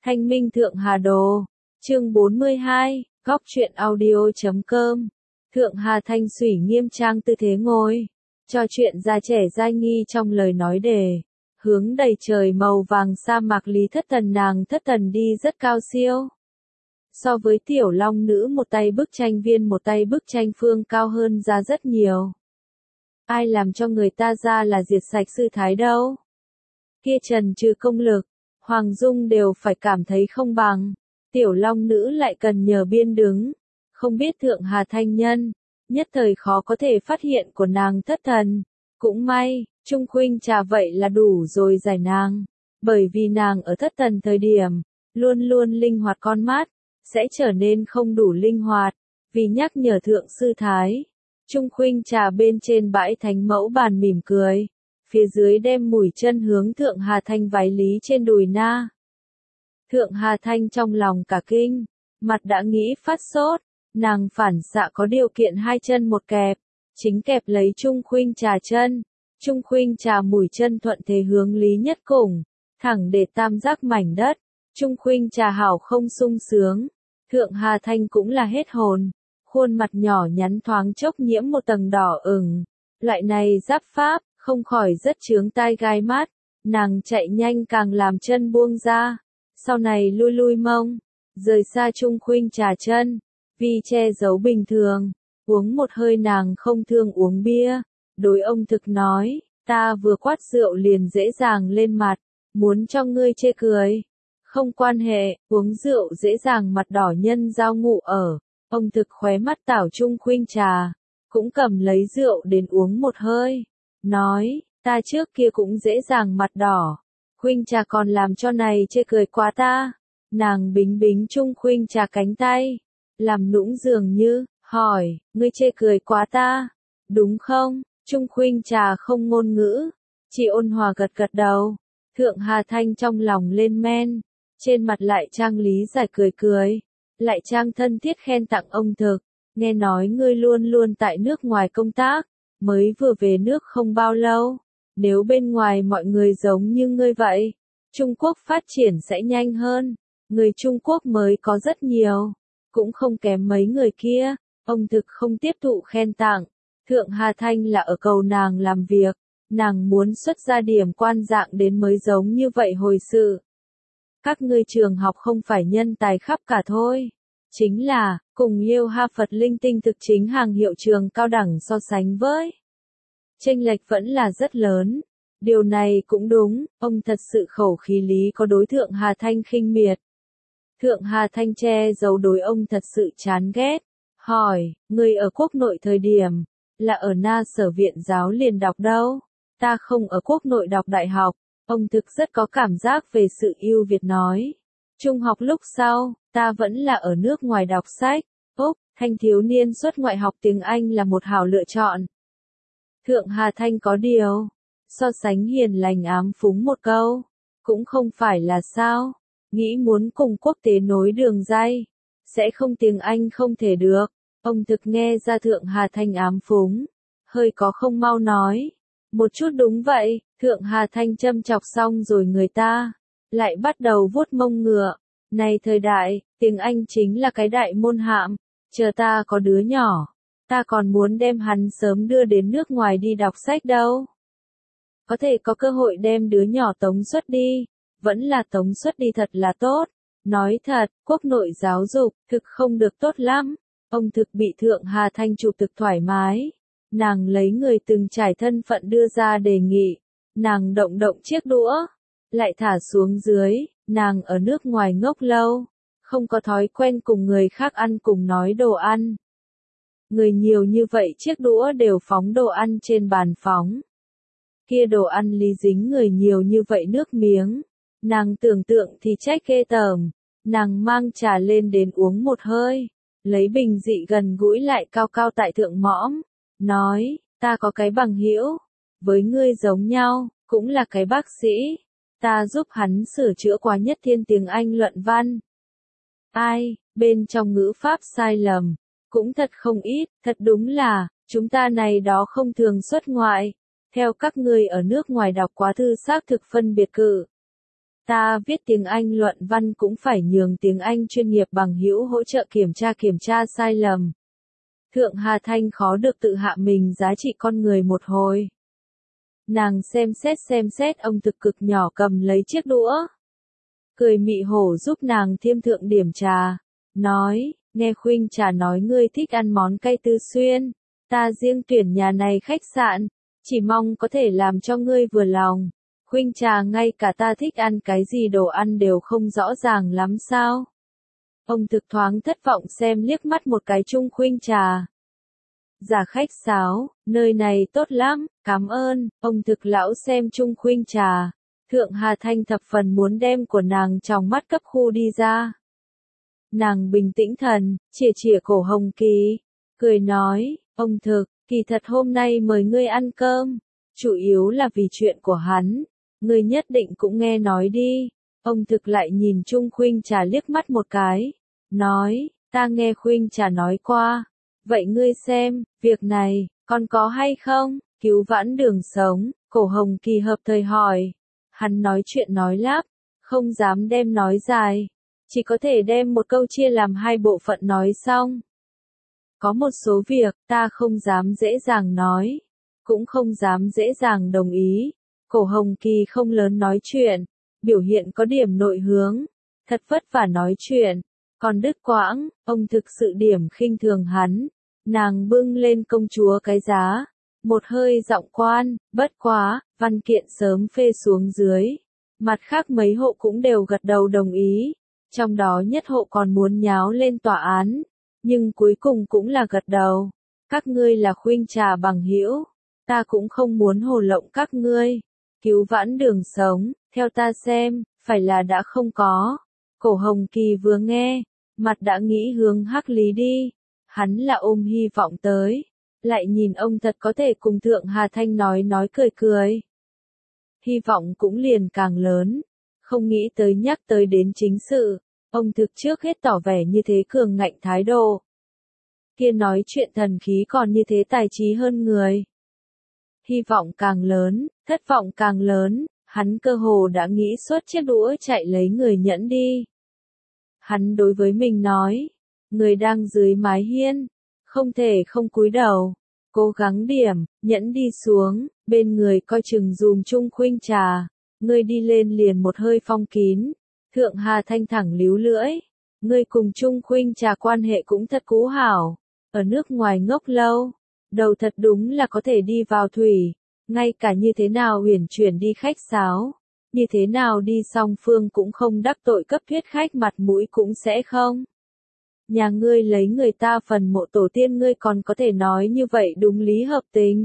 Thanh Minh Thượng Hà Đồ, chương 42, góc truyện audio.com. Thượng Hà Thanh Sủy nghiêm trang tư thế ngồi, trò chuyện ra trẻ giai nghi trong lời nói đề, hướng đầy trời màu vàng sa mạc Lý Thất Tần nàng Thất Tần đi rất cao siêu. So với tiểu long nữ một tay bức tranh viên một tay bức tranh phương cao hơn ra rất nhiều. Ai làm cho người ta ra là diệt sạch sư thái đâu. Kia trần trừ công lực, Hoàng Dung đều phải cảm thấy không bằng. Tiểu long nữ lại cần nhờ biên đứng. Không biết Thượng Hà Thanh nhân, nhất thời khó có thể phát hiện của nàng Thất Thần. Cũng may, Trung Khuynh Trà vậy là đủ rồi giải nàng. Bởi vì nàng ở Thất Thần thời điểm, luôn luôn linh hoạt con mắt, sẽ trở nên không đủ linh hoạt. Vì nhắc nhở Thượng Sư Thái, Trung Khuynh Trà bên trên bãi thánh mẫu bàn mỉm cười. Phía dưới đem mũi chân hướng Thượng Hà Thanh váy lý trên đùi na. Thượng Hà Thanh trong lòng cả kinh, mặt đã nghĩ phát sốt, nàng phản xạ có điều kiện hai chân một kẹp, chính kẹp lấy Trung Khuynh Trà chân. Trung Khuynh Trà mũi chân thuận thế hướng Lý Nhất Cùng, thẳng để tam giác mảnh đất. Trung Khuynh Trà hảo không sung sướng, Thượng Hà Thanh cũng là hết hồn, khuôn mặt nhỏ nhắn thoáng chốc nhiễm một tầng đỏ ửng. Loại này giáp pháp, không khỏi rất chướng tai gai mắt, nàng chạy nhanh càng làm chân buông ra, sau này lui lui mông, rời xa Trung Khuynh Trà chân, vì che giấu bình thường, uống một hơi nàng không thương uống bia, đối ông thực nói, ta vừa quát rượu liền dễ dàng lên mặt, muốn cho ngươi chê cười, không quan hệ, uống rượu dễ dàng mặt đỏ nhân giao ngụ ở, ông thực khóe mắt tảo Trung Khuynh Trà, cũng cầm lấy rượu đến uống một hơi. Nói, ta trước kia cũng dễ dàng mặt đỏ. Khuynh Trà còn làm cho này chê cười quá ta. Nàng bính bính Trung Khuynh Trà cánh tay. Làm nũng dường như, hỏi, ngươi chê cười quá ta. Đúng không? Trung Khuynh Trà không ngôn ngữ. Chỉ ôn hòa gật gật đầu. Thượng Hà Thanh trong lòng lên men. Trên mặt lại trang lý giải cười cười. Lại trang thân thiết khen tặng ông thực. Nghe nói ngươi luôn luôn tại nước ngoài công tác. Mới vừa về nước không bao lâu, nếu bên ngoài mọi người giống như ngươi vậy, Trung Quốc phát triển sẽ nhanh hơn, người Trung Quốc mới có rất nhiều, cũng không kém mấy người kia, ông thực không tiếp thụ khen tặng, Thượng Hà Thanh là ở cầu nàng làm việc, nàng muốn xuất ra điểm quan dạng đến mới giống như vậy hồi sự. Các ngươi trường học không phải nhân tài khắp cả thôi. Chính là, cùng Liêu Ha Phật linh tinh thực chính hàng hiệu trường cao đẳng so sánh với. Chênh lệch vẫn là rất lớn. Điều này cũng đúng, ông thật sự khẩu khí lý có đối Thượng Hà Thanh khinh miệt. Thượng Hà Thanh che giấu đối ông thật sự chán ghét. Hỏi, người ở quốc nội thời điểm, là ở Na Sở Viện Giáo liền đọc đâu? Ta không ở quốc nội đọc đại học, ông thực rất có cảm giác về sự ưu việt nói. Trung học lúc sau, ta vẫn là ở nước ngoài đọc sách. Úc, thanh thiếu niên xuất ngoại học tiếng Anh là một hảo lựa chọn. Thượng Hà Thanh có điều, so sánh hiền lành ám phúng một câu, cũng không phải là sao, nghĩ muốn cùng quốc tế nối đường ray, sẽ không tiếng Anh không thể được, ông thực nghe ra Thượng Hà Thanh ám phúng, hơi có không mau nói, một chút đúng vậy, Thượng Hà Thanh châm chọc xong rồi người ta, lại bắt đầu vuốt mông ngựa, này thời đại, tiếng Anh chính là cái đại môn hạm, chờ ta có đứa nhỏ. Ta còn muốn đem hắn sớm đưa đến nước ngoài đi đọc sách đâu. Có thể có cơ hội đem đứa nhỏ tống xuất đi, vẫn là tống xuất đi thật là tốt. Nói thật, quốc nội giáo dục, thực không được tốt lắm. Ông thực bị Thượng Hà Thanh chụp thực thoải mái. Nàng lấy người từng trải thân phận đưa ra đề nghị. Nàng động động chiếc đũa, lại thả xuống dưới, nàng ở nước ngoài ngốc lâu. Không có thói quen cùng người khác ăn cùng nói đồ ăn. Người nhiều như vậy chiếc đũa đều phóng đồ ăn trên bàn phóng. Kia đồ ăn lý dính người nhiều như vậy nước miếng. Nàng tưởng tượng thì trách ghê tởm. Nàng mang trà lên đến uống một hơi. Lấy bình dị gần gũi lại cao cao tại thượng mõm. Nói, ta có cái bằng hữu với ngươi giống nhau, cũng là cái bác sĩ. Ta giúp hắn sửa chữa quá nhất thiên tiếng Anh luận văn. Ai, bên trong ngữ pháp sai lầm. Cũng thật không ít, thật đúng là, chúng ta này đó không thường xuất ngoại. Theo các ngươi ở nước ngoài đọc quá thư xác thực phân biệt cự. Ta viết tiếng Anh luận văn cũng phải nhường tiếng Anh chuyên nghiệp bằng hữu hỗ trợ kiểm tra sai lầm. Thượng Hà Thanh khó được tự hạ mình giá trị con người một hồi. Nàng xem xét ông thực cực nhỏ cầm lấy chiếc đũa. Cười mị hổ giúp nàng thêm thượng điểm trà. Nói, nghe Khuynh Trà nói ngươi thích ăn món cay Tư Xuyên. Ta riêng tuyển nhà này khách sạn, chỉ mong có thể làm cho ngươi vừa lòng. Khuynh Trà ngay cả ta thích ăn cái gì đồ ăn đều không rõ ràng lắm sao. Ông thực thoáng thất vọng xem liếc mắt một cái chung Khuynh Trà. Giả khách sáo, nơi này tốt lắm, cảm ơn, ông thực lão xem chung Khuynh Trà. Thượng Hà Thanh thập phần muốn đem của nàng trong mắt cấp khu đi ra. Nàng bình tĩnh thần, chìa cổ Hồng Kỳ, cười nói, ông thực, kỳ thật hôm nay mời ngươi ăn cơm, chủ yếu là vì chuyện của hắn, ngươi nhất định cũng nghe nói đi. Ông thực lại nhìn chung Khuynh Trà liếc mắt một cái, nói, ta nghe Khuynh Trà nói qua, vậy ngươi xem, việc này, còn có hay không, cứu vãn đường sống, cổ Hồng Kỳ hợp thời hỏi. Hắn nói chuyện nói lắp, không dám đem nói dài, chỉ có thể đem một câu chia làm hai bộ phận nói xong. Có một số việc, ta không dám dễ dàng nói, cũng không dám dễ dàng đồng ý. Cổ Hồng Kỳ không lớn nói chuyện, biểu hiện có điểm nội hướng, thật vất vả nói chuyện, còn đứt quãng, ông thực sự điểm khinh thường hắn. Nàng bưng lên công chúa cái giá, một hơi giọng quan, bất quá, văn kiện sớm phê xuống dưới. Mặt khác mấy hộ cũng đều gật đầu đồng ý, trong đó nhất hộ còn muốn nháo lên tòa án, nhưng cuối cùng cũng là gật đầu. Các ngươi là Khuynh Trà bằng hữu, ta cũng không muốn hồ lộng các ngươi. Cứu vãn đường sống, theo ta xem, phải là đã không có. Cổ Hồng Kỳ vừa nghe, mặt đã nghĩ hướng Hắc Lý đi. Hắn là ôm hy vọng tới, lại nhìn ông thật có thể cùng Thượng Hà Thanh nói cười. Hy vọng cũng liền càng lớn, không nghĩ tới nhắc tới đến chính sự, ông thực trước hết tỏ vẻ như thế cường ngạnh thái độ. Kia nói chuyện thần khí còn như thế tài trí hơn người. Hy vọng càng lớn, thất vọng càng lớn, hắn cơ hồ đã nghĩ suốt chiếc đũa chạy lấy người nhẫn đi. Hắn đối với mình nói, người đang dưới mái hiên, không thể không cúi đầu, cố gắng điểm, nhẫn đi xuống, bên người coi chừng dùm chung Khuynh Trà, ngươi đi lên liền một hơi phong kín. Thượng Hà Thanh thẳng líu lưỡi, ngươi cùng chung Khuynh Trà quan hệ cũng thật cũ hảo, ở nước ngoài ngốc lâu, đầu thật đúng là có thể đi vào thủy, ngay cả như thế nào uyển chuyển đi khách sáo, như thế nào đi song phương cũng không đắc tội cấp thuyết khách mặt mũi cũng sẽ không. Nhà ngươi lấy người ta phần mộ tổ tiên ngươi còn có thể nói như vậy đúng lý hợp tình.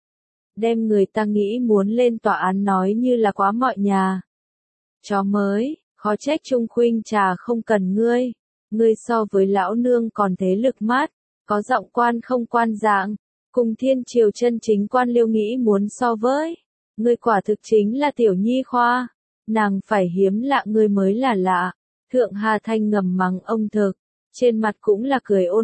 Đem người ta nghĩ muốn lên tòa án nói như là quá mọi nhà. Chó mới, khó trách chung Khuynh Trà không cần ngươi. Ngươi so với lão nương còn thế lực mát, có giọng quan không quan dạng, cùng thiên triều chân chính quan Liêu nghĩ muốn so với. Ngươi quả thực chính là tiểu nhi khoa, nàng phải hiếm lạ ngươi mới là lạ. Thượng Hà Thanh ngầm mắng ông thực, trên mặt cũng là cười ôn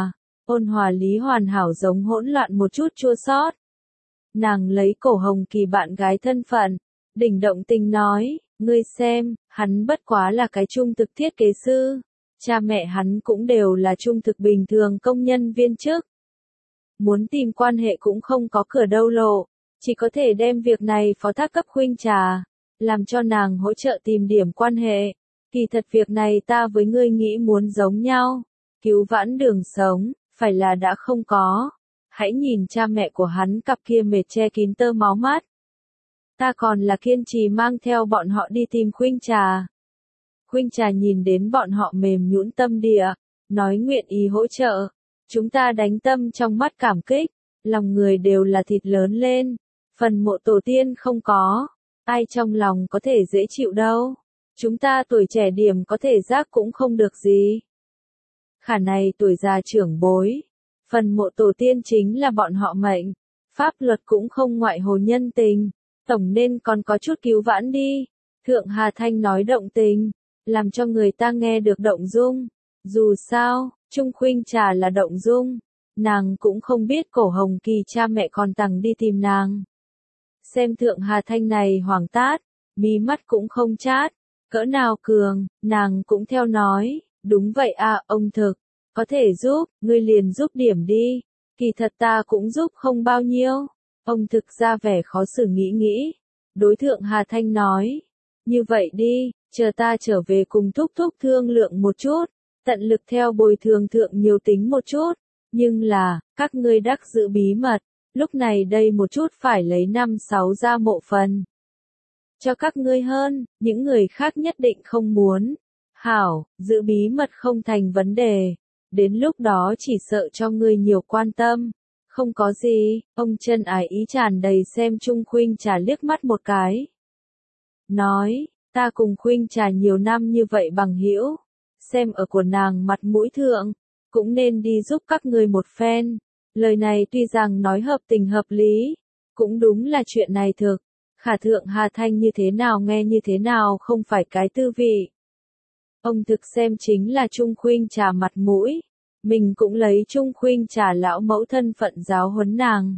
hòa lý hoàn hảo giống hỗn loạn một chút chua xót. Nàng lấy cổ Hồng Kỳ bạn gái thân phận, đỉnh động tình nói, ngươi xem, hắn bất quá là cái trung thực thiết kế sư, cha mẹ hắn cũng đều là trung thực bình thường công nhân viên chức. Muốn tìm quan hệ cũng không có cửa đâu lộ, chỉ có thể đem việc này phó thác cấp Khuynh Trà, làm cho nàng hỗ trợ tìm điểm quan hệ. Kỳ thật việc này ta với ngươi nghĩ muốn giống nhau, cứu vãn đường sống, phải là đã không có. Hãy nhìn cha mẹ của hắn cặp kia mệt che kín tơ máu mắt. Ta còn là kiên trì mang theo bọn họ đi tìm Khuynh Trà. Khuynh Trà nhìn đến bọn họ mềm nhũn tâm địa, nói nguyện ý hỗ trợ. Chúng ta đánh tâm trong mắt cảm kích, lòng người đều là thịt lớn lên. Phần mộ tổ tiên không có, ai trong lòng có thể dễ chịu đâu. Chúng ta tuổi trẻ điểm có thể giác cũng không được gì. Khả này tuổi già trưởng bối. Phần mộ tổ tiên chính là bọn họ mệnh. Pháp luật cũng không ngoại hồ nhân tình. Tổng nên còn có chút cứu vãn đi. Thượng Hà Thanh nói động tình, làm cho người ta nghe được động dung. Dù sao, chung Khuynh Trà là động dung. Nàng cũng không biết cổ Hồng Kỳ cha mẹ còn tằng đi tìm nàng. Xem Thượng Hà Thanh này hoảng tát, mí mắt cũng không chát, cỡ nào cường, nàng cũng theo nói, đúng vậy à, ông thực, có thể giúp, ngươi liền giúp điểm đi, kỳ thật ta cũng giúp không bao nhiêu, ông thực ra vẻ khó xử nghĩ, đối thượng Hà Thanh nói, như vậy đi, chờ ta trở về cùng thúc thúc thương lượng một chút, tận lực theo bồi thường thượng nhiều tính một chút, nhưng là, các ngươi đắc giữ bí mật, lúc này đây một chút phải lấy 5-6 ra mộ phần. Cho các ngươi hơn, những người khác nhất định không muốn. Hảo, giữ bí mật không thành vấn đề. Đến lúc đó chỉ sợ cho ngươi nhiều quan tâm. Không có gì, ông chân ái ý tràn đầy xem Trung Khuynh Trà liếc mắt một cái. Nói, ta cùng Khuynh Trà nhiều năm như vậy bằng hữu, xem ở của nàng mặt mũi thượng, cũng nên đi giúp các ngươi một phen. Lời này tuy rằng nói hợp tình hợp lý, cũng đúng là chuyện này thực. Khả thượng Hà Thanh như thế nào nghe như thế nào không phải cái tư vị. Ông thực xem chính là Trung Khuynh Trà mặt mũi. Mình cũng lấy Trung Khuynh Trà lão mẫu thân phận giáo huấn nàng.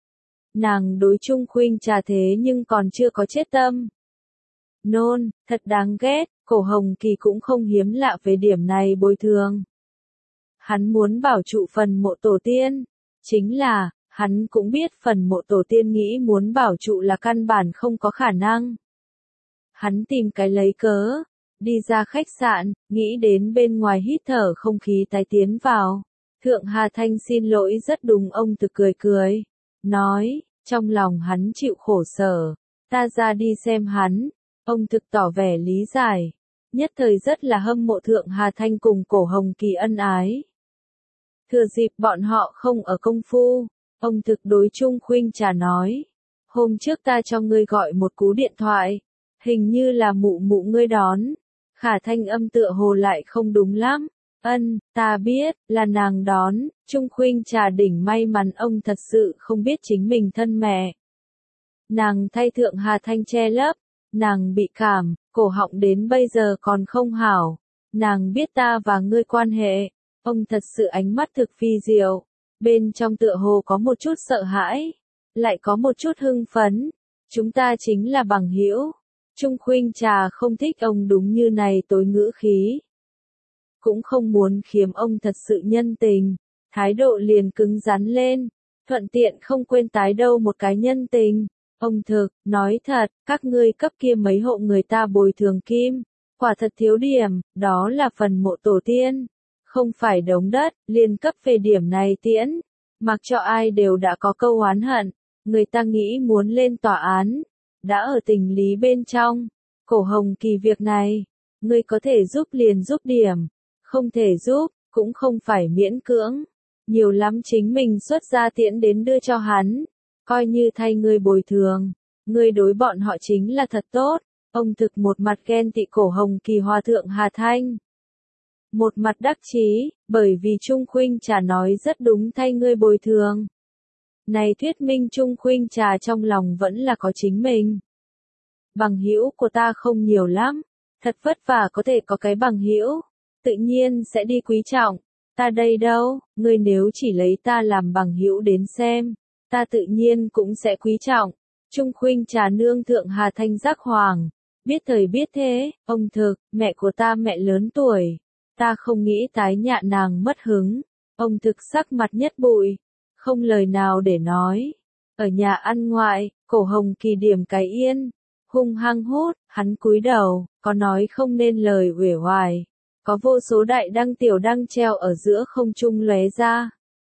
Nàng đối Trung Khuynh Trà thế nhưng còn chưa có chết tâm. Nôn, thật đáng ghét, Cổ Hồng Kỳ cũng không hiếm lạ về điểm này bồi thường. Hắn muốn bảo trụ phần mộ tổ tiên. Chính là, hắn cũng biết phần mộ tổ tiên nghĩ muốn bảo trụ là căn bản không có khả năng. Hắn tìm cái lấy cớ, đi ra khách sạn, nghĩ đến bên ngoài hít thở không khí tái tiến vào. Thượng Hà Thanh xin lỗi rất đúng, ông thực cười, nói, trong lòng hắn chịu khổ sở, ta ra đi xem hắn, ông thực tỏ vẻ lý giải, nhất thời rất là hâm mộ Thượng Hà Thanh cùng Cổ Hồng Kỳ ân ái. Thừa dịp bọn họ không ở công phu, ông thực đối Trung Khuynh Trà nói, hôm trước ta cho ngươi gọi một cú điện thoại, hình như là mụ mụ ngươi đón. Khả thanh âm tựa hồ lại không đúng lắm. Ân, ta biết, là nàng đón. Trung Khuynh Trà đỉnh may mắn ông thật sự không biết chính mình thân mẹ. Nàng thay Thượng Hà Thanh che lấp. Nàng bị cảm, cổ họng đến bây giờ còn không hảo. Nàng biết ta và ngươi quan hệ. Ông thật sự ánh mắt thực phi diệu. Bên trong tựa hồ có một chút sợ hãi. Lại có một chút hưng phấn. Chúng ta chính là bằng hữu. Trung Khuynh Trà không thích ông đúng như này tối ngữ khí. Cũng không muốn khiếm ông thật sự nhân tình. Thái độ liền cứng rắn lên. Thuận tiện không quên tái đâu một cái nhân tình. Ông thực, nói thật, các ngươi cấp kia mấy hộ người ta bồi thường kim. Quả thật thiếu điểm, đó là phần mộ tổ tiên. Không phải đống đất, liền cấp về điểm này tiễn. Mặc cho ai đều đã có câu oán hận. Người ta nghĩ muốn lên tòa án. Đã ở tình lý bên trong. Cổ Hồng Kỳ việc này, ngươi có thể giúp liền giúp điểm, không thể giúp, cũng không phải miễn cưỡng. Nhiều lắm chính mình xuất ra tiễn đến đưa cho hắn, coi như thay ngươi bồi thường. Ngươi đối bọn họ chính là thật tốt. Ông thực một mặt ghen tị Cổ Hồng Kỳ hòa thượng Hà Thanh. Một mặt đắc chí, bởi vì Trung Khuynh Trà nói rất đúng thay ngươi bồi thường. Này thuyết minh Trung Khuynh Trà trong lòng vẫn là có chính mình. Bằng hữu của ta không nhiều lắm, thật vất vả có thể có cái bằng hữu, tự nhiên sẽ đi quý trọng. Ta đây đâu, ngươi nếu chỉ lấy ta làm bằng hữu đến xem, ta tự nhiên cũng sẽ quý trọng. Trung Khuynh Trà nương Thượng Hà Thanh giác hoàng, biết thời biết thế, ông thực, mẹ của ta mẹ lớn tuổi, ta không nghĩ tái nhạ nàng mất hứng. Ông thực sắc mặt nhất bụi. Không lời nào để nói. Ở nhà ăn ngoại, Cổ Hồng Kỳ điểm cái yên, hung hăng hút, hắn cúi đầu, có nói không nên lời uể oải. Có vô số đại đăng tiểu đăng treo ở giữa không trung lóe ra.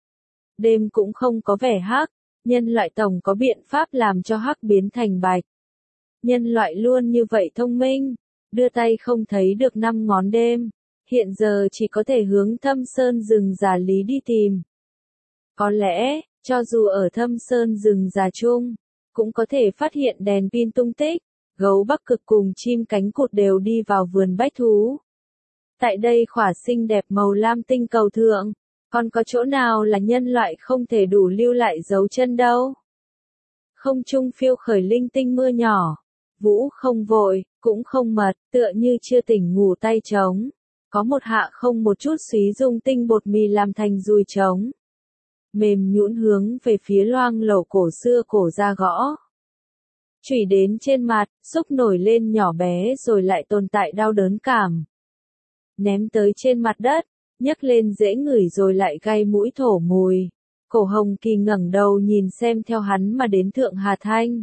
Đêm cũng không có vẻ hắc, nhân loại tổng có biện pháp làm cho hắc biến thành bạch. Nhân loại luôn như vậy thông minh, đưa tay không thấy được 5 ngón đêm, hiện giờ chỉ có thể hướng Thâm Sơn rừng già lý đi tìm. Có lẽ, cho dù ở Thâm Sơn rừng già chung, cũng có thể phát hiện đèn pin tung tích, gấu Bắc Cực cùng chim cánh cụt đều đi vào vườn bách thú. Tại đây khỏa xinh đẹp màu lam tinh cầu thượng, còn có chỗ nào là nhân loại không thể đủ lưu lại dấu chân đâu. Không trung phiêu khởi linh tinh mưa nhỏ, vũ không vội, cũng không mật, tựa như chưa tỉnh ngủ tay trống. Có một hạ không một chút xúy dung tinh bột mì làm thành dùi trống. Mềm nhũn hướng về phía loang lổ cổ xưa cổ ra gõ. chủy đến trên mặt, xúc nổi lên nhỏ bé rồi lại tồn tại đau đớn cảm. Ném tới trên mặt đất, nhấc lên dễ ngửi rồi lại gai mũi thổ mùi. Cổ Hồng Kỳ ngẩng đầu nhìn xem theo hắn mà đến Thượng Hà Thanh.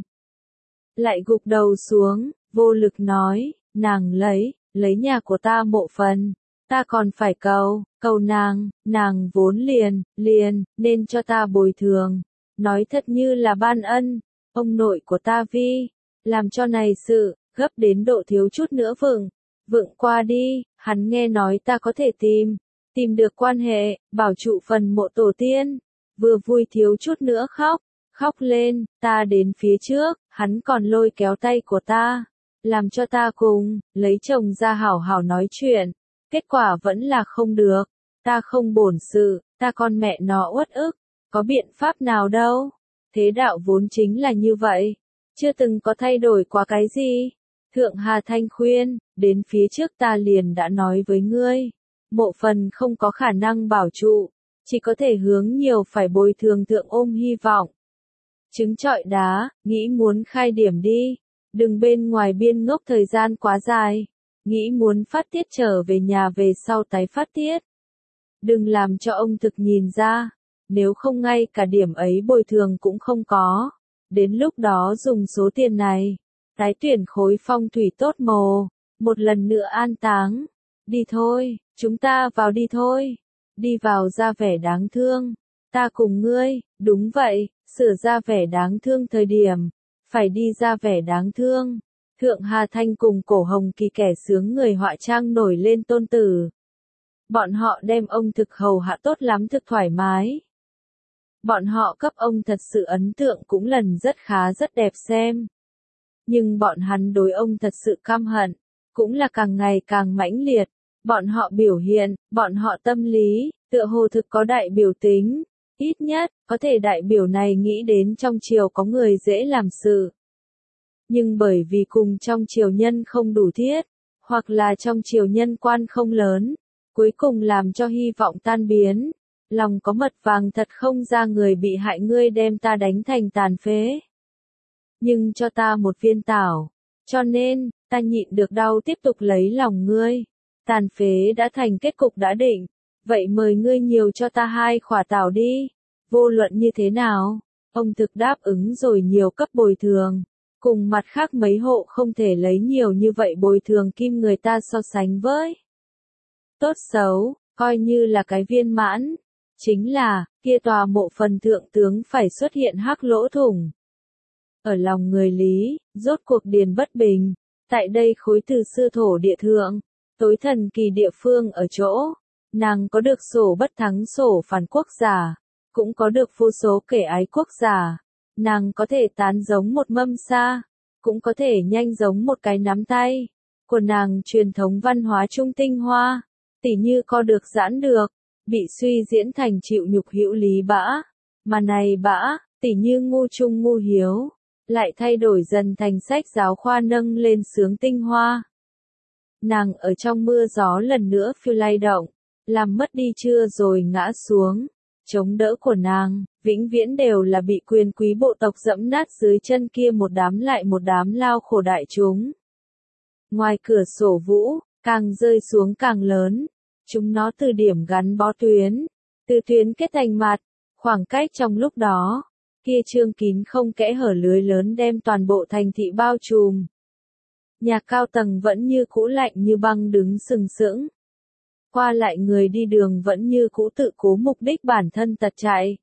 Lại gục đầu xuống, vô lực nói, nàng lấy nhà của ta mộ phần, ta còn phải cầu nàng vốn liền, nên cho ta bồi thường. Nói thật như là ban ân, ông nội của ta Vi, làm cho này sự, gấp đến độ thiếu chút nữa vựng qua đi, hắn nghe nói ta có thể tìm được quan hệ, bảo trụ phần mộ tổ tiên, vừa vui thiếu chút nữa khóc lên, ta đến phía trước, hắn còn lôi kéo tay của ta, làm cho ta cùng, lấy chồng ra hảo hảo nói chuyện, kết quả vẫn là không được, ta không bổn sự, ta con mẹ nó uất ức, có biện pháp nào đâu, thế đạo vốn chính là như vậy, chưa từng có thay đổi qua cái gì. Thượng Hà Thanh khuyên, đến phía trước ta liền đã nói với ngươi, mộ phần không có khả năng bảo trụ, chỉ có thể hướng nhiều phải bồi thường thượng ôm hy vọng. Trứng trọi đá, nghĩ muốn khai điểm đi, đừng bên ngoài biên ngốc thời gian quá dài, nghĩ muốn phát tiết trở về nhà về sau tái phát tiết. Đừng làm cho ông thực nhìn ra, nếu không ngay cả điểm ấy bồi thường cũng không có, đến lúc đó dùng số tiền này, tái tuyển khối phong thủy tốt mồ, một lần nữa an táng. Đi thôi, chúng ta vào đi thôi. Đi vào ra vẻ đáng thương. Ta cùng ngươi, đúng vậy, sửa ra vẻ đáng thương thời điểm. Phải đi ra vẻ đáng thương. Thượng Hà Thanh cùng Cổ Hồng Kỳ kẻ sướng người họa trang nổi lên tôn tử. Bọn họ đem ông thực hầu hạ tốt lắm thực thoải mái. Bọn họ cấp ông thật sự ấn tượng cũng lần rất khá rất đẹp xem. Nhưng bọn hắn đối ông thật sự căm hận, cũng là càng ngày càng mãnh liệt. Bọn họ biểu hiện, bọn họ tâm lý, tựa hồ thực có đại biểu tính. Ít nhất, có thể đại biểu này nghĩ đến trong triều có người dễ làm sự. Nhưng bởi vì cùng trong triều nhân không đủ thiết, hoặc là trong triều nhân quan không lớn, cuối cùng làm cho hy vọng tan biến. Lòng có mật vàng thật không ra người bị hại ngươi đem ta đánh thành tàn phế. Nhưng cho ta một viên tảo, cho nên, ta nhịn được đau tiếp tục lấy lòng ngươi. Tàn phế đã thành kết cục đã định, vậy mời ngươi nhiều cho ta 2 khỏa tảo đi. Vô luận như thế nào, ông thực đáp ứng rồi nhiều cấp bồi thường. Cùng mặt khác mấy hộ không thể lấy nhiều như vậy bồi thường kim người ta so sánh với. Tốt xấu, coi như là cái viên mãn. Chính là, kia tòa mộ phần thượng tướng phải xuất hiện hắc lỗ thủng. Ở lòng người Lý, rốt cuộc điền bất bình. Tại đây khối từ xưa thổ địa thượng, tối thần kỳ địa phương ở chỗ, nàng có được sổ bất thắng sổ phản quốc giả, cũng có được vô số kẻ ái quốc giả. Nàng có thể tán giống một mâm sa, cũng có thể nhanh giống một cái nắm tay. Của nàng truyền thống văn hóa trung tinh hoa, tỉ như co được giãn được, bị suy diễn thành chịu nhục hữu lý bã, mà này bã, tỉ như ngu trung ngu hiếu, lại thay đổi dần thành sách giáo khoa nâng lên sướng tinh hoa. Nàng ở trong mưa gió lần nữa phiêu lay động, làm mất đi chưa rồi ngã xuống, chống đỡ của nàng, vĩnh viễn đều là bị quyền quý bộ tộc dẫm nát dưới chân kia một đám lại một đám lao khổ đại chúng. Ngoài cửa sổ vũ, càng rơi xuống càng lớn, chúng nó từ điểm gắn bó tuyến, từ tuyến kết thành mặt, khoảng cách trong lúc đó, kia trương kín không kẽ hở lưới lớn đem toàn bộ thành thị bao trùm. Nhà cao tầng vẫn như cũ lạnh như băng đứng sừng sững. Qua lại người đi đường vẫn như cũ tự cố mục đích bản thân tật chạy.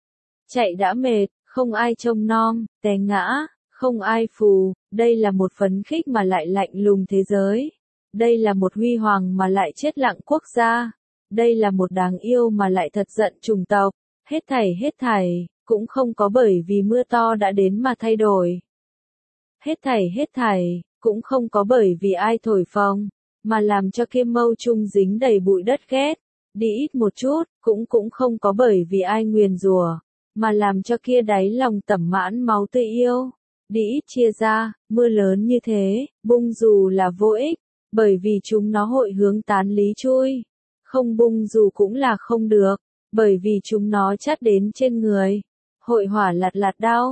Chạy đã mệt, không ai trông nom, té ngã, không ai phù, đây là một phấn khích mà lại lạnh lùng thế giới. Đây là một huy hoàng mà lại chết lặng quốc gia. Đây là một đáng yêu mà lại thật giận chủng tộc. Hết thảy, cũng không có bởi vì mưa to đã đến mà thay đổi. Hết thảy, cũng không có bởi vì ai thổi phồng, mà làm cho kia mâu trung dính đầy bụi đất ghét. Đi ít một chút, cũng không có bởi vì ai nguyền rủa, mà làm cho kia đáy lòng tẩm mãn máu tươi yêu. Đi ít chia ra, mưa lớn như thế, bung dù là vô ích, bởi vì chúng nó hội hướng tán lý chui. Không bung dù cũng là không được, bởi vì chúng nó chát đến trên người. Hội hỏa lạt lạt đau.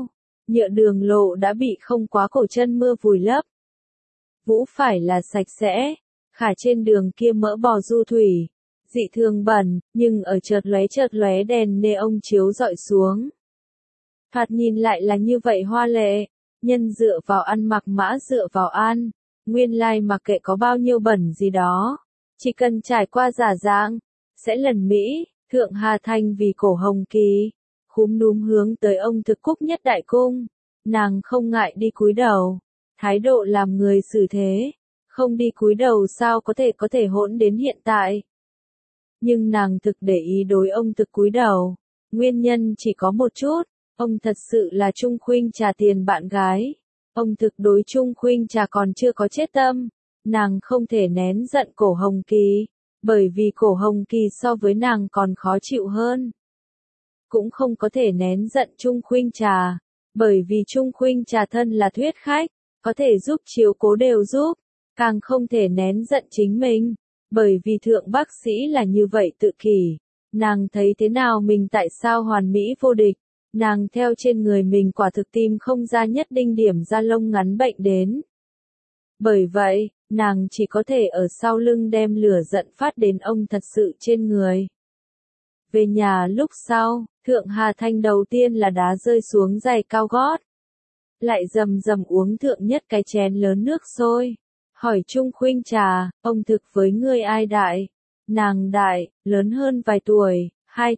nhựa đường lộ đã bị không quá cổ chân mưa vùi lấp. Vũ phải là sạch sẽ, khả trên đường kia mỡ bò du thủy, dị thường bẩn, nhưng ở chợt lóe đèn neon chiếu rọi xuống. Thoạt nhìn lại là như vậy hoa lệ, nhân dựa vào ăn mặc mã dựa vào ăn, nguyên lai mặc kệ có bao nhiêu bẩn gì đó, chỉ cần trải qua giả dạng, sẽ lần Mỹ, Thượng Hà Thanh vì cổ hồng kỳ, khúm núm hướng tới ông thực cúc nhất đại cung, nàng không ngại đi cúi đầu, thái độ làm người xử thế, không đi cúi đầu sao có thể hỗn đến hiện tại. Nhưng nàng thực để ý đối ông thực cúi đầu, nguyên nhân chỉ có một chút, ông thật sự là Trung Khuynh Trà tiền bạn gái, ông thực đối Trung Khuynh Trà còn chưa có chết tâm, nàng không thể nén giận cổ hồng kỳ, bởi vì cổ hồng kỳ so với nàng còn khó chịu hơn. Cũng không có thể nén giận Trung Khuynh Trà, bởi vì Trung Khuynh Trà thân là thuyết khách, có thể giúp chiếu cố đều giúp, càng không thể nén giận chính mình, bởi vì thượng bác sĩ là như vậy tự kỷ, nàng thấy thế nào mình tại sao hoàn mỹ vô địch, nàng theo trên người mình quả thực tìm không ra nhất đinh điểm da lông ngắn bệnh đến. Bởi vậy, nàng chỉ có thể ở sau lưng đem lửa giận phát đến ông thật sự trên người. Về nhà lúc sau, Thượng Hà Thanh đầu tiên là đá rơi xuống giày cao gót. Lại rầm rầm uống thượng nhất cái chén lớn nước sôi. Hỏi Trung Khuynh Trà, ông thực với ngươi ai đại? Nàng đại, lớn hơn vài tuổi,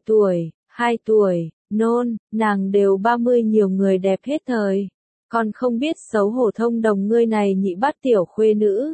2 tuổi, nôn, nàng đều 30 nhiều người đẹp hết thời. Còn không biết xấu hổ thông đồng ngươi này nhị bát tiểu khuê nữ.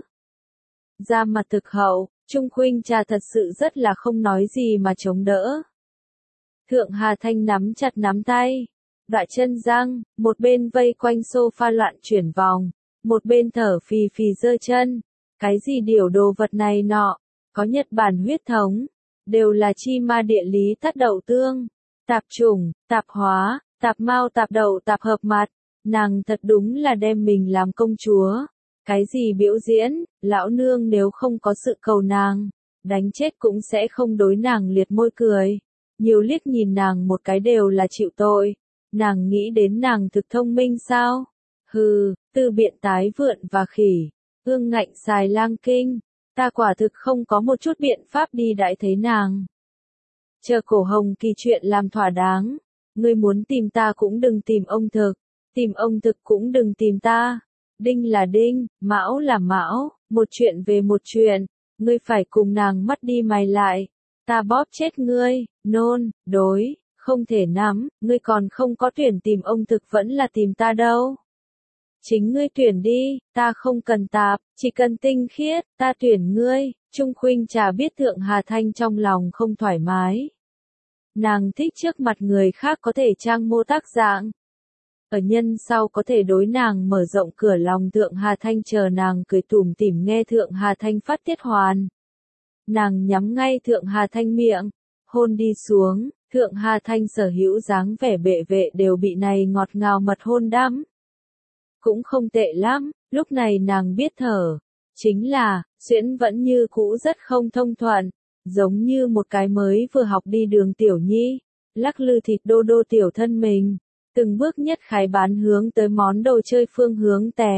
Ra mặt thực hậu, Trung Khuynh Trà thật sự rất là không nói gì mà chống đỡ. Thượng Hà Thanh nắm chặt nắm tay, đoại chân răng, một bên vây quanh sofa loạn chuyển vòng, một bên thở phì phì giơ chân. Cái gì điều đồ vật này nọ, có Nhật Bản huyết thống, đều là chi ma địa lý tát đậu tương, tạp chủng, tạp hóa, tạp mao tạp đậu tạp hợp mặt, nàng thật đúng là đem mình làm công chúa. Cái gì biểu diễn, lão nương nếu không có sự cầu nàng, đánh chết cũng sẽ không đối nàng liệt môi cười. Nhiều liếc nhìn nàng một cái đều là chịu tội. Nàng nghĩ đến nàng thực thông minh sao? Hừ, từ biện tái vượn và khỉ, ương ngạnh xài lang kinh, ta quả thực không có một chút biện pháp đi đãi thấy nàng. Chờ cổ hồng kỳ chuyện làm thỏa đáng, ngươi muốn tìm ta cũng đừng tìm ông thực, tìm ông thực cũng đừng tìm ta. Đinh là đinh, mão là mão, một chuyện về một chuyện, ngươi phải cùng nàng mất đi mày lại. Ta bóp chết ngươi, nôn, đối, không thể nắm, ngươi còn không có tuyển tìm ông thực vẫn là tìm ta đâu. Chính ngươi tuyển đi, ta không cần tạp, chỉ cần tinh khiết, ta tuyển ngươi. Trung Khuynh Trà biết Thượng Hà Thanh trong lòng không thoải mái. Nàng thích trước mặt người khác có thể trang mô tác dạng. Ở nhân sau có thể đối nàng mở rộng cửa lòng. Thượng Hà Thanh chờ nàng cười tủm tỉm nghe Thượng Hà Thanh phát tiết hoàn. Nàng nhắm ngay Thượng Hà Thanh miệng, hôn đi xuống, Thượng Hà Thanh sở hữu dáng vẻ bệ vệ đều bị này ngọt ngào mật hôn đắm. Cũng không tệ lắm, lúc này nàng biết thở, chính là, xuyễn vẫn như cũ rất không thông thuận, giống như một cái mới vừa học đi đường tiểu nhi, lắc lư thịt đô đô tiểu thân mình, từng bước nhất khái bán hướng tới món đồ chơi phương hướng té.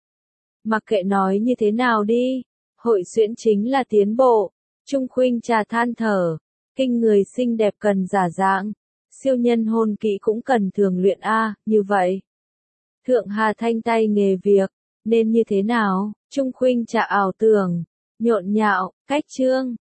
Mặc kệ nói như thế nào đi, hội xuyễn chính là tiến bộ. Trung Khuynh Trà than thở, kinh người xinh đẹp cần giả dạng, siêu nhân hôn kỹ cũng cần thường luyện như vậy. Thượng Hà Thanh tay nghề việc, nên như thế nào? Trung Khuynh Trà ảo tưởng, nhộn nhạo, cách chương,